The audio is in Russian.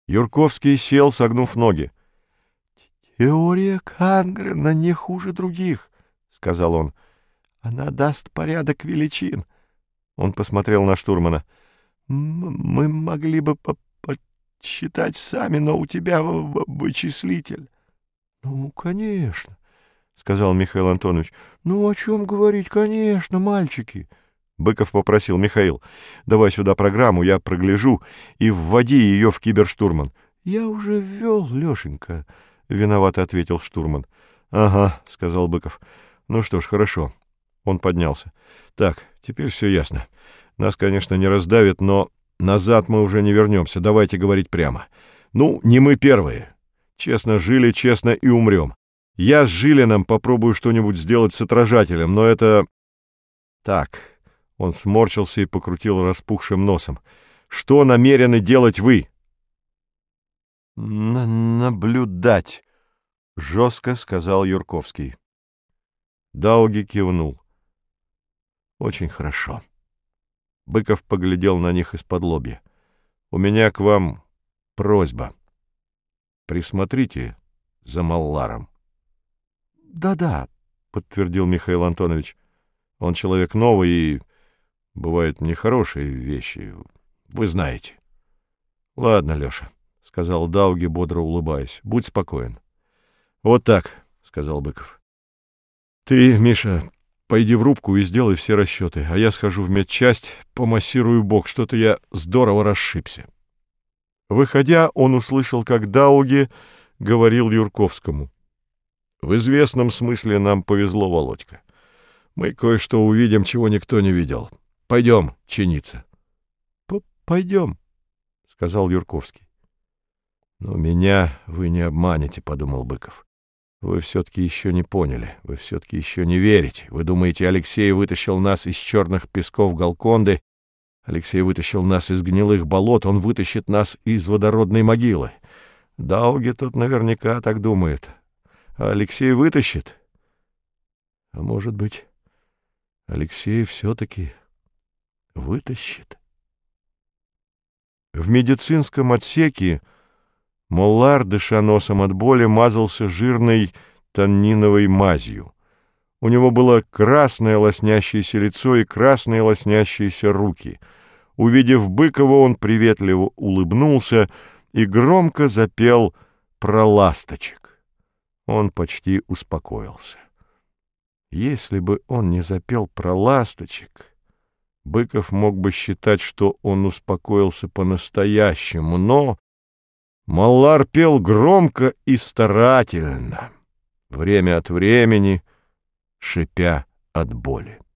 Юрковский сел, согнув ноги. «Теория Кангрена не хуже других», — сказал он. «Она даст порядок величин». Он посмотрел на штурмана. «Мы могли бы подсчитать сами, но у тебя вычислитель». «Ну, конечно», — сказал Михаил Антонович. «Ну, о чем говорить, конечно, мальчики». Быков попросил: «Михаил, давай сюда программу, я прогляжу, и вводи ее в киберштурман». «Я уже ввел, Лешенька», — виновато ответил штурман. «Ага», — сказал Быков. «Ну что ж, хорошо». Он поднялся. «Так, теперь все ясно. Нас, конечно, не раздавит, но назад мы уже не вернемся. Давайте говорить прямо. Ну, не мы первые. Честно жили, честно и умрем. Я с Жилиным попробую что-нибудь сделать с отражателем, но это... Так...» Он сморщился и покрутил распухшим носом. «Что намерены делать вы?» «Наблюдать», — жестко сказал Юрковский. Дауги кивнул. «Очень хорошо». Быков поглядел на них из-под-лобья. «У меня к вам просьба. Присмотрите за Малларом». «Да-да», — подтвердил Михаил Антонович. «Он человек новый, и бывают нехорошие вещи, вы знаете». «Ладно, Леша», — сказал Дауги, бодро улыбаясь, — «будь спокоен». «Вот так», — сказал Быков. «Ты, Миша, пойди в рубку и сделай все расчеты, а я схожу в медчасть, помассирую бок, что-то я здорово расшибся». Выходя, он услышал, как Дауги говорил Юрковскому: «В известном смысле нам повезло, Володька. Мы кое-что увидим, чего никто не видел. Пойдем чиниться». «Пойдем», — сказал Юрковский. «Но меня вы не обманете», — подумал Быков. «Вы все-таки еще не поняли, вы все-таки еще не верите. Вы думаете, Алексей вытащил нас из черных песков Галконды, Алексей вытащил нас из гнилых болот, он вытащит нас из водородной могилы. Дауги тут наверняка так думает. А Алексей вытащит? А может быть, Алексей все-таки вытащит?» В медицинском отсеке Моллар, дыша носом от боли, мазался жирной танниновой мазью. У него было красное лоснящееся лицо и красные лоснящиеся руки. Увидев Быкова, он приветливо улыбнулся и громко запел про ласточек. Он почти успокоился. Если бы он не запел про ласточек, Быков мог бы считать, что он успокоился по-настоящему, но Маллар пел громко и старательно, время от времени шипя от боли.